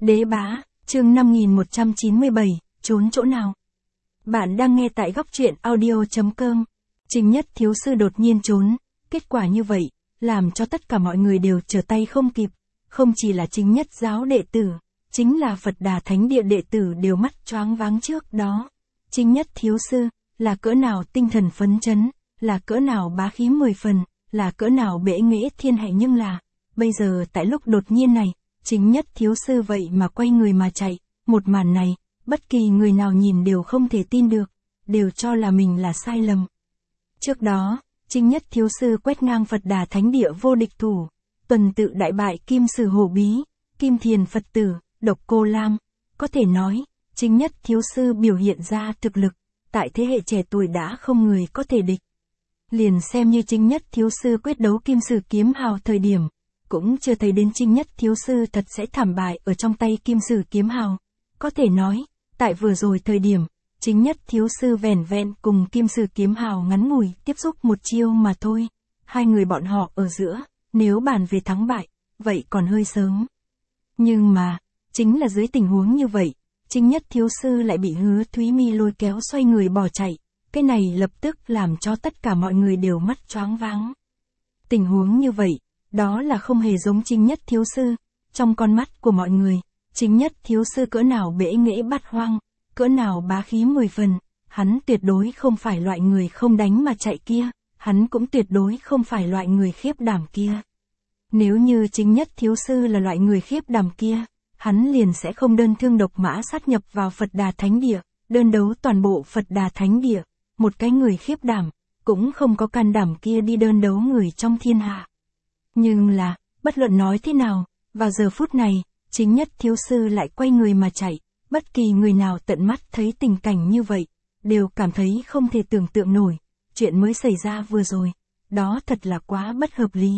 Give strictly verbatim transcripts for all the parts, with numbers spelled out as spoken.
Đế bá, chương năm nghìn một trăm chín mươi bảy, trốn chỗ nào? Bạn đang nghe tại góc truyện audio chấm com. Trình Nhất thiếu sư đột nhiên trốn, kết quả như vậy, làm cho tất cả mọi người đều trở tay không kịp. Không chỉ là Trình Nhất giáo đệ tử, chính là Phật Đà Thánh Địa đệ tử đều mắt choáng váng trước đó. Trình Nhất thiếu sư, là cỡ nào tinh thần phấn chấn, là cỡ nào bá khí mười phần, là cỡ nào bệ nghệ thiên hạ, nhưng là, bây giờ tại lúc đột nhiên này, Trình Nhất thiếu sư vậy mà quay người mà chạy. Một màn này, bất kỳ người nào nhìn đều không thể tin được, đều cho là mình là sai lầm. Trước đó, Trình Nhất thiếu sư quét ngang Phật Đà Thánh Địa vô địch thủ, tuần tự đại bại Kim Sử Hổ Bí, Kim Thiền Phật Tử, Độc Cô Lam. Có thể nói, Trình Nhất thiếu sư biểu hiện ra thực lực, tại thế hệ trẻ tuổi đã không người có thể địch. Liền xem như Trình Nhất thiếu sư quyết đấu Kim Sử Kiếm Hào thời điểm, cũng chưa thấy đến Trình Nhất thiếu sư thật sẽ thảm bại ở trong tay Kim Sử Kiếm Hào. Có thể nói, tại vừa rồi thời điểm, Trình Nhất thiếu sư vẻn vẹn cùng Kim Sử Kiếm Hào ngắn ngủi tiếp xúc một chiêu mà thôi. Hai người bọn họ ở giữa, nếu bàn về thắng bại, vậy còn hơi sớm. Nhưng mà, chính là dưới tình huống như vậy, Trình Nhất thiếu sư lại bị Hứa Thúy Mi lôi kéo xoay người bỏ chạy. Cái này lập tức làm cho tất cả mọi người đều mắt choáng váng. Tình huống như vậy, đó là không hề giống Trình Nhất thiếu sư. Trong con mắt của mọi người, Trình Nhất thiếu sư cỡ nào bệ nghệ bát hoang, cỡ nào bá khí mười phần, hắn tuyệt đối không phải loại người không đánh mà chạy kia, hắn cũng tuyệt đối không phải loại người khiếp đảm kia. Nếu như Trình Nhất thiếu sư là loại người khiếp đảm kia, hắn liền sẽ không đơn thương độc mã sát nhập vào Phật Đà Thánh Địa, đơn đấu toàn bộ Phật Đà Thánh Địa. Một cái người khiếp đảm, cũng không có can đảm kia đi đơn đấu người trong thiên hạ. Nhưng là, bất luận nói thế nào, vào giờ phút này, Trình Nhất thiếu sư lại quay người mà chạy. Bất kỳ người nào tận mắt thấy tình cảnh như vậy, đều cảm thấy không thể tưởng tượng nổi. Chuyện mới xảy ra vừa rồi, đó thật là quá bất hợp lý.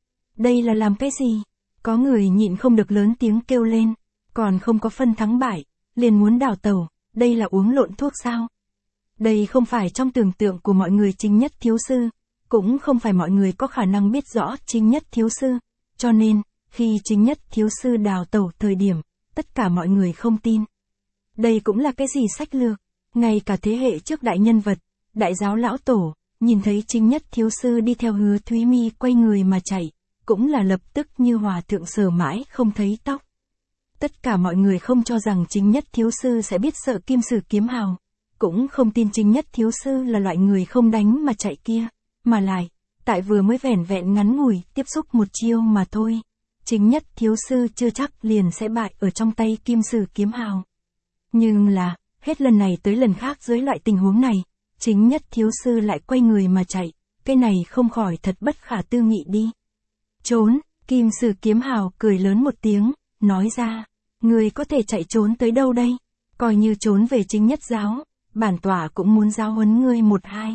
Đây là làm cái gì? Có người nhịn không được lớn tiếng kêu lên, còn không có phân thắng bại, liền muốn đào tẩu, đây là uống lộn thuốc sao? Đây không phải trong tưởng tượng của mọi người Trình Nhất thiếu sư, cũng không phải mọi người có khả năng biết rõ Trình Nhất thiếu sư, cho nên, khi Trình Nhất thiếu sư đào tẩu thời điểm, tất cả mọi người không tin. Đây cũng là cái gì sách lược? Ngay cả thế hệ trước đại nhân vật, đại giáo lão tổ, nhìn thấy Trình Nhất thiếu sư đi theo Hứa Thúy Mi quay người mà chạy, cũng là lập tức như hòa thượng sờ mãi không thấy tóc. Tất cả mọi người không cho rằng Trình Nhất thiếu sư sẽ biết sợ Kim Sử Kiếm Hào, cũng không tin Trình Nhất thiếu sư là loại người không đánh mà chạy kia, mà lại, tại vừa mới vẻn vẹn ngắn ngủi tiếp xúc một chiêu mà thôi, Trình Nhất thiếu sư chưa chắc liền sẽ bại ở trong tay Kim Sử Kiếm Hào. Nhưng là, hết lần này tới lần khác dưới loại tình huống này, Trình Nhất thiếu sư lại quay người mà chạy, cái này không khỏi thật bất khả tư nghị đi. Trốn, Kim Sử Kiếm Hào cười lớn một tiếng, nói ra, người có thể chạy trốn tới đâu đây? Coi như trốn về Trình Nhất giáo, bản tọa cũng muốn giáo huấn ngươi một hai.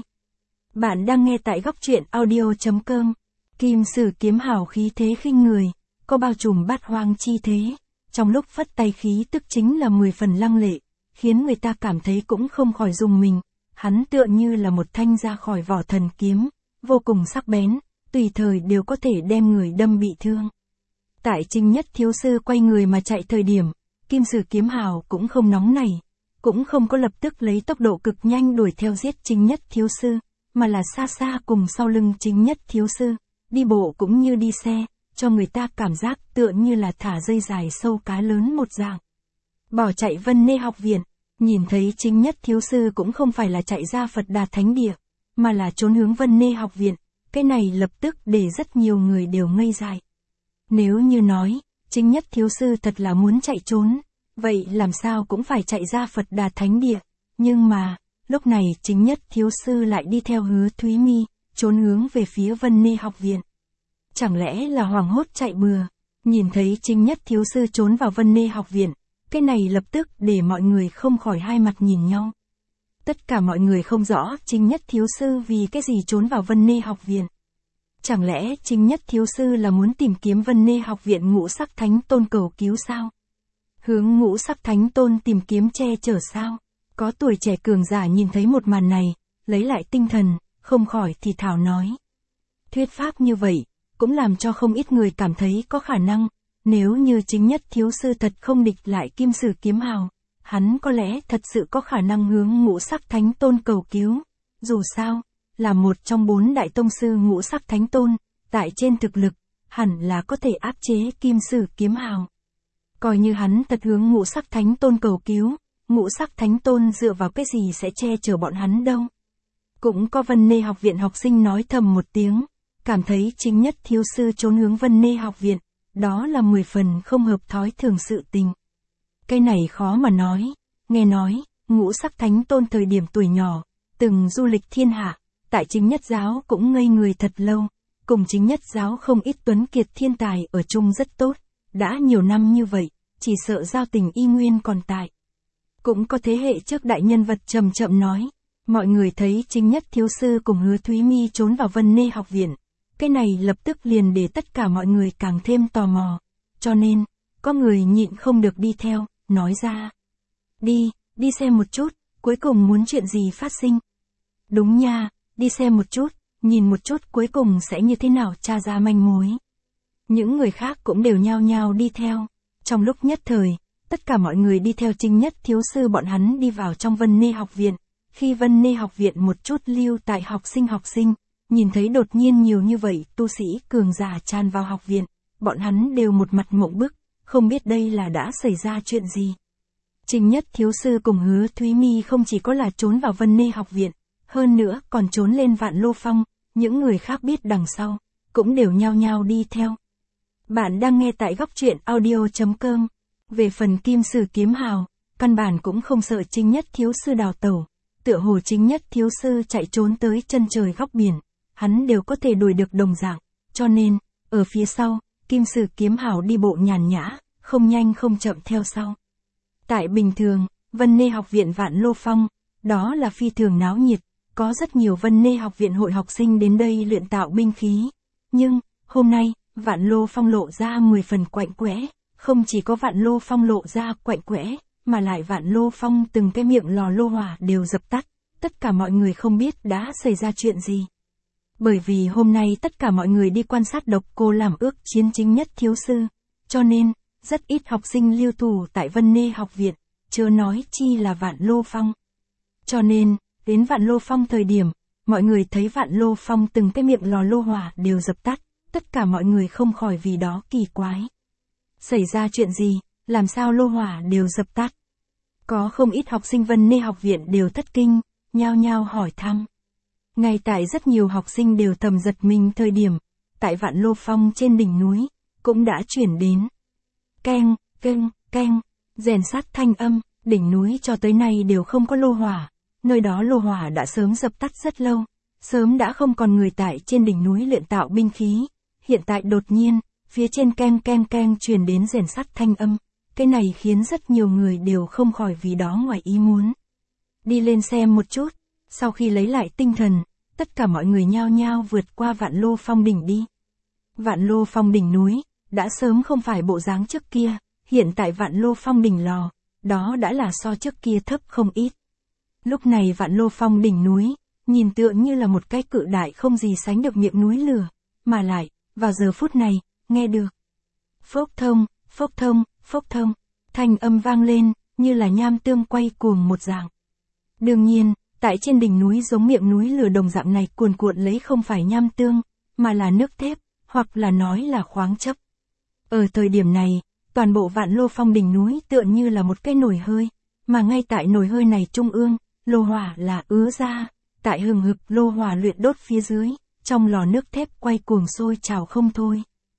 Bạn đang nghe tại góc truyện audio chấm com. Kim Sử Kiếm Hào khí thế khinh người, có bao trùm bát hoang chi thế, trong lúc phất tay khí tức chính là mười phần lăng lệ, khiến người ta cảm thấy cũng không khỏi rùng mình. Hắn tựa như là một thanh ra khỏi vỏ thần kiếm, vô cùng sắc bén, tùy thời đều có thể đem người đâm bị thương. Tại Trình Nhất thiếu sư quay người mà chạy thời điểm, Kim Sử Kiếm Hào cũng không nóng nảy, cũng không có lập tức lấy tốc độ cực nhanh đuổi theo giết Trình Nhất thiếu sư, mà là xa xa cùng sau lưng Trình Nhất thiếu sư, đi bộ cũng như đi xe, cho người ta cảm giác tựa như là thả dây dài sâu cá lớn một dạng. Bỏ chạy Vân Nê học viện, nhìn thấy Trình Nhất thiếu sư cũng không phải là chạy ra Phật Đà Thánh Địa, mà là trốn hướng Vân Nê học viện, cái này lập tức để rất nhiều người đều ngây dại. Nếu như nói, Trình Nhất thiếu sư thật là muốn chạy trốn, vậy làm sao cũng phải chạy ra Phật Đà Thánh Địa, nhưng mà, lúc này Trình Nhất thiếu sư lại đi theo Hứa Thúy Mi, trốn hướng về phía Vân Nê học viện. Chẳng lẽ là hoảng hốt chạy bừa, nhìn thấy Trình Nhất thiếu sư trốn vào Vân Nê học viện, cái này lập tức để mọi người không khỏi hai mặt nhìn nhau. Tất cả mọi người không rõ Trình Nhất thiếu sư vì cái gì trốn vào Vân Nê học viện. Chẳng lẽ Trình Nhất thiếu sư là muốn tìm kiếm Vân Nê học viện Ngũ Sắc Thánh Tôn cầu cứu sao? Hướng Ngũ Sắc Thánh Tôn tìm kiếm che chở sao? Có tuổi trẻ cường giả nhìn thấy một màn này, lấy lại tinh thần, không khỏi thì thào nói. Thuyết pháp như vậy, cũng làm cho không ít người cảm thấy có khả năng, Nếu như chính nhất thiếu sư thật không địch lại Kim Sử Kiếm Hào, hắn có lẽ thật sự có khả năng hướng Ngũ Sắc Thánh Tôn cầu cứu. Dù sao, là một trong bốn đại tông sư Ngũ Sắc Thánh Tôn, tại trên thực lực, hẳn là có thể áp chế Kim Sử Kiếm Hào. Coi như hắn thật hướng Ngũ Sắc Thánh Tôn cầu cứu, Ngũ Sắc Thánh Tôn dựa vào cái gì sẽ che chở bọn hắn đâu. Cũng có Vân Nê học viện học sinh nói thầm một tiếng, cảm thấy chính nhất thiếu sư trốn hướng Vân Nê học viện, đó là mười phần không hợp thói thường sự tình. Cái này khó mà nói, nghe nói, Ngũ Sắc Thánh Tôn thời điểm tuổi nhỏ, từng du lịch thiên hạ, tại chính nhất giáo cũng ngây người thật lâu, cùng chính nhất giáo không ít tuấn kiệt thiên tài ở chung rất tốt, đã nhiều năm như vậy, chỉ sợ giao tình y nguyên còn tại. Cũng có thế hệ trước đại nhân vật chậm chậm nói, mọi người thấy chính nhất thiếu sư cùng Hứa Thúy Mi trốn vào Vân Nê học viện, cái này lập tức liền để tất cả mọi người càng thêm tò mò, cho nên, có người nhịn không được đi theo, nói ra. Đi, đi xem một chút, cuối cùng muốn chuyện gì phát sinh. Đúng nha, đi xem một chút, nhìn một chút cuối cùng sẽ như thế nào tra ra manh mối. Những người khác cũng đều nhao nhao đi theo, trong lúc nhất thời, tất cả mọi người đi theo chính nhất thiếu sư bọn hắn đi vào trong Vân Nê học viện, khi Vân Nê học viện một chút lưu tại học sinh học sinh, nhìn thấy đột nhiên nhiều như vậy tu sĩ cường giả tràn vào học viện, bọn hắn đều một mặt mộng bức, không biết đây là đã xảy ra chuyện gì. Trình nhất thiếu sư cùng Hứa Thúy Mi không chỉ có là trốn vào Vân Nê học viện, hơn nữa còn trốn lên Vạn Lô Phong, những người khác biết đằng sau, cũng đều nhao nhao đi theo. Bạn đang nghe tại góc truyện audio chấm com. Về phần Kim Sử Kiếm Hào, căn bản cũng không sợ chính nhất thiếu sư đào tẩu, tựa hồ chính nhất thiếu sư chạy trốn tới chân trời góc biển, hắn đều có thể đuổi được đồng dạng, cho nên, ở phía sau, Kim Sử Kiếm Hào đi bộ nhàn nhã, không nhanh không chậm theo sau. Tại bình thường, Vân Nê học viện Vạn Lô Phong, đó là phi thường náo nhiệt, có rất nhiều Vân Nê học viện hội học sinh đến đây luyện tạo binh khí. Nhưng, hôm nay, Vạn Lô Phong lộ ra mười phần quạnh quẽ, không chỉ có Vạn Lô Phong lộ ra quạnh quẽ, mà lại Vạn Lô Phong từng cái miệng lò lô hỏa đều dập tắt, tất cả mọi người không biết đã xảy ra chuyện gì. Bởi vì hôm nay tất cả mọi người đi quan sát Độc Cô làm ước chiến chính nhất thiếu sư, cho nên, rất ít học sinh lưu thủ tại Vân Nê học viện, chớ nói chi là Vạn Lô Phong. Cho nên, đến Vạn Lô Phong thời điểm, mọi người thấy Vạn Lô Phong từng cái miệng lò lô hỏa đều dập tắt, tất cả mọi người không khỏi vì đó kỳ quái. Xảy ra chuyện gì, làm sao lô hỏa đều dập tắt? Có không ít học sinh Vân Nê học viện đều thất kinh, nhao nhao hỏi thăm. Ngay tại rất nhiều học sinh đều thầm giật mình thời điểm, tại Vạn Lô Phong trên đỉnh núi, cũng đã chuyển đến. Keng, keng, keng, rèn sát thanh âm, đỉnh núi cho tới nay đều không có lô hỏa, nơi đó lô hỏa đã sớm dập tắt rất lâu, sớm đã không còn người tại trên đỉnh núi luyện tạo binh khí, hiện tại đột nhiên, phía trên keng keng keng truyền đến rèn sắt thanh âm, cái này khiến rất nhiều người đều không khỏi vì đó ngoài ý muốn. Đi lên xem một chút, sau khi lấy lại tinh thần, tất cả mọi người nhao nhao vượt qua Vạn Lô Phong đỉnh đi. Vạn Lô Phong đỉnh núi, đã sớm không phải bộ dáng trước kia, hiện tại Vạn Lô Phong đỉnh lò, đó đã là so trước kia thấp không ít. Lúc này Vạn Lô Phong đỉnh núi, nhìn tựa như là một cái cự đại không gì sánh được miệng núi lửa, mà lại, vào giờ phút này, nghe được. Phốc thông, phốc thông, phốc thông, thanh âm vang lên, như là nham tương quay cuồng một dạng. Đương nhiên, tại trên đỉnh núi giống miệng núi lửa đồng dạng này cuồn cuộn lấy không phải nham tương, mà là nước thép, hoặc là nói là khoáng chất. Ở thời điểm này, toàn bộ Vạn Lô Phong đỉnh núi tựa như là một cái nồi hơi, mà ngay tại nồi hơi này trung ương, lô hỏa là ứa ra, tại hừng hực lô hỏa luyện đốt phía dưới, trong lò nước thép quay cuồng sôi trào không thôi.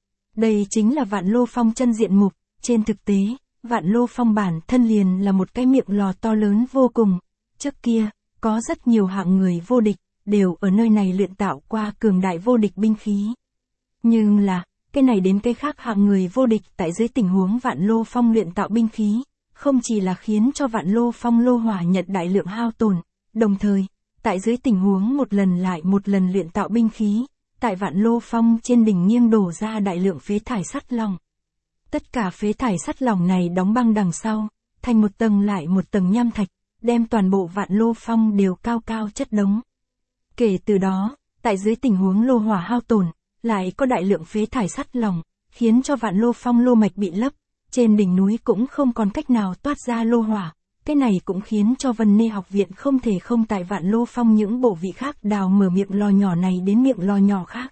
Đây chính là Vạn Lô Phong chân diện mục, trên thực tế, Vạn Lô Phong bản thân liền là một cái miệng lò to lớn vô cùng. Trước kia, có rất nhiều hạng người vô địch, đều ở nơi này luyện tạo qua cường đại vô địch binh khí. Nhưng là, cái này đến cái khác hạng người vô địch tại dưới tình huống Vạn Lô Phong luyện tạo binh khí, không chỉ là khiến cho Vạn Lô Phong lô hỏa nhận đại lượng hao tổn, đồng thời, tại dưới tình huống một lần lại một lần luyện tạo binh khí, tại Vạn Lô Phong trên đỉnh nghiêng đổ ra đại lượng phế thải sắt lỏng. Tất cả phế thải sắt lỏng này đóng băng đằng sau, thành một tầng lại một tầng nham thạch, đem toàn bộ Vạn Lô Phong đều cao cao chất đống. Kể từ đó, tại dưới tình huống lô hỏa hao tổn, lại có đại lượng phế thải sắt lỏng, khiến cho vạn lô phong lô mạch bị lấp, trên đỉnh núi cũng không còn cách nào toát ra lô hỏa. Cái này cũng khiến cho Vân Nê học viện không thể không tại vạn lô phong những bộ vị khác đào mở miệng lò nhỏ này đến miệng lò nhỏ khác.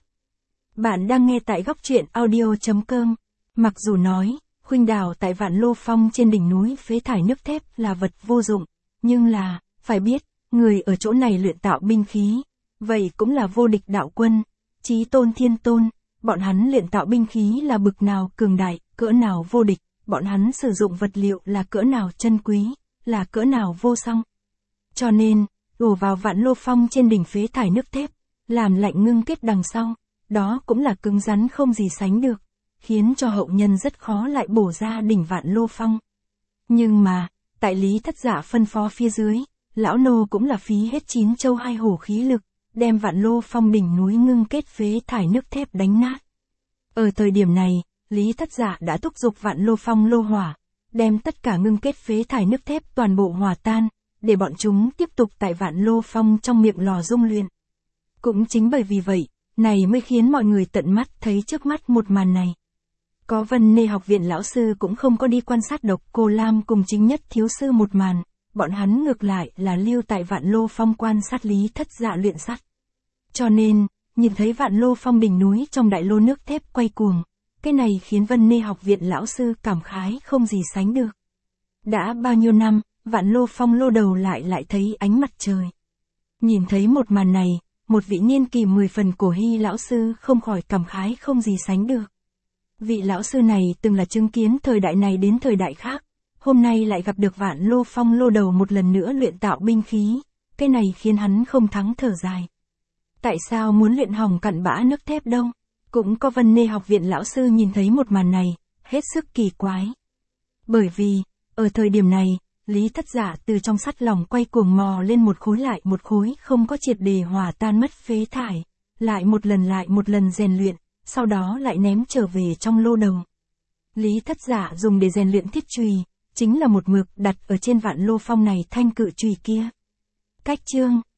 Bạn đang nghe tại góc truyện audio.com. Mặc dù nói, khuynh đào tại vạn lô phong trên đỉnh núi phế thải nước thép là vật vô dụng, nhưng là, phải biết, người ở chỗ này luyện tạo binh khí, vậy cũng là vô địch đạo quân, chí tôn thiên tôn, bọn hắn luyện tạo binh khí là bực nào cường đại, cỡ nào vô địch, bọn hắn sử dụng vật liệu là cỡ nào chân quý, là cỡ nào vô song. Cho nên, đổ vào vạn lô phong trên đỉnh phế thải nước thép, làm lạnh ngưng kết đằng sau, đó cũng là cứng rắn không gì sánh được, khiến cho hậu nhân rất khó lại bổ ra đỉnh vạn lô phong. Nhưng mà, tại Lý Thất Dạ phân phó phía dưới, lão nô cũng là phí hết chín châu hai hổ khí lực, đem vạn lô phong đỉnh núi ngưng kết phế thải nước thép đánh nát. Ở thời điểm này, Lý Thất Dạ đã thúc giục vạn lô phong lô hỏa, đem tất cả ngưng kết phế thải nước thép toàn bộ hòa tan, để bọn chúng tiếp tục tại vạn lô phong trong miệng lò dung luyện. Cũng chính bởi vì vậy, này mới khiến mọi người tận mắt thấy trước mắt một màn này. Có Vân Nê học viện lão sư cũng không có đi quan sát Độc Cô Lam cùng Chính Nhất thiếu sư một màn, bọn hắn ngược lại là lưu tại vạn lô phong quan sát Lý Thất Dạ luyện sắt. Cho nên, nhìn thấy vạn lô phong đỉnh núi trong đại lô nước thép quay cuồng, cái này khiến Vân Nê học viện lão sư cảm khái không gì sánh được. Đã bao nhiêu năm, vạn lô phong lô đầu lại lại thấy ánh mặt trời. Nhìn thấy một màn này, một vị niên kỳ mười phần cổ hy lão sư không khỏi cảm khái không gì sánh được. Vị lão sư này từng là chứng kiến thời đại này đến thời đại khác, hôm nay lại gặp được vạn lô phong lô đầu một lần nữa luyện tạo binh khí, cái này khiến hắn không thắng thở dài. Tại sao muốn luyện hỏng cặn bã nước thép đâu? Cũng có Vân Nê học viện lão sư nhìn thấy một màn này, hết sức kỳ quái. Bởi vì, ở thời điểm này, Lý Thất Dạ từ trong sắt lòng quay cuồng mò lên một khối lại một khối không có triệt để hòa tan mất phế thải, lại một lần lại một lần rèn luyện, sau đó lại ném trở về trong lô đầu. Lý Thất Dạ dùng để rèn luyện thiết chùy, chính là một mực đặt ở trên vạn lô phong này thanh cự chùy kia. Cách chương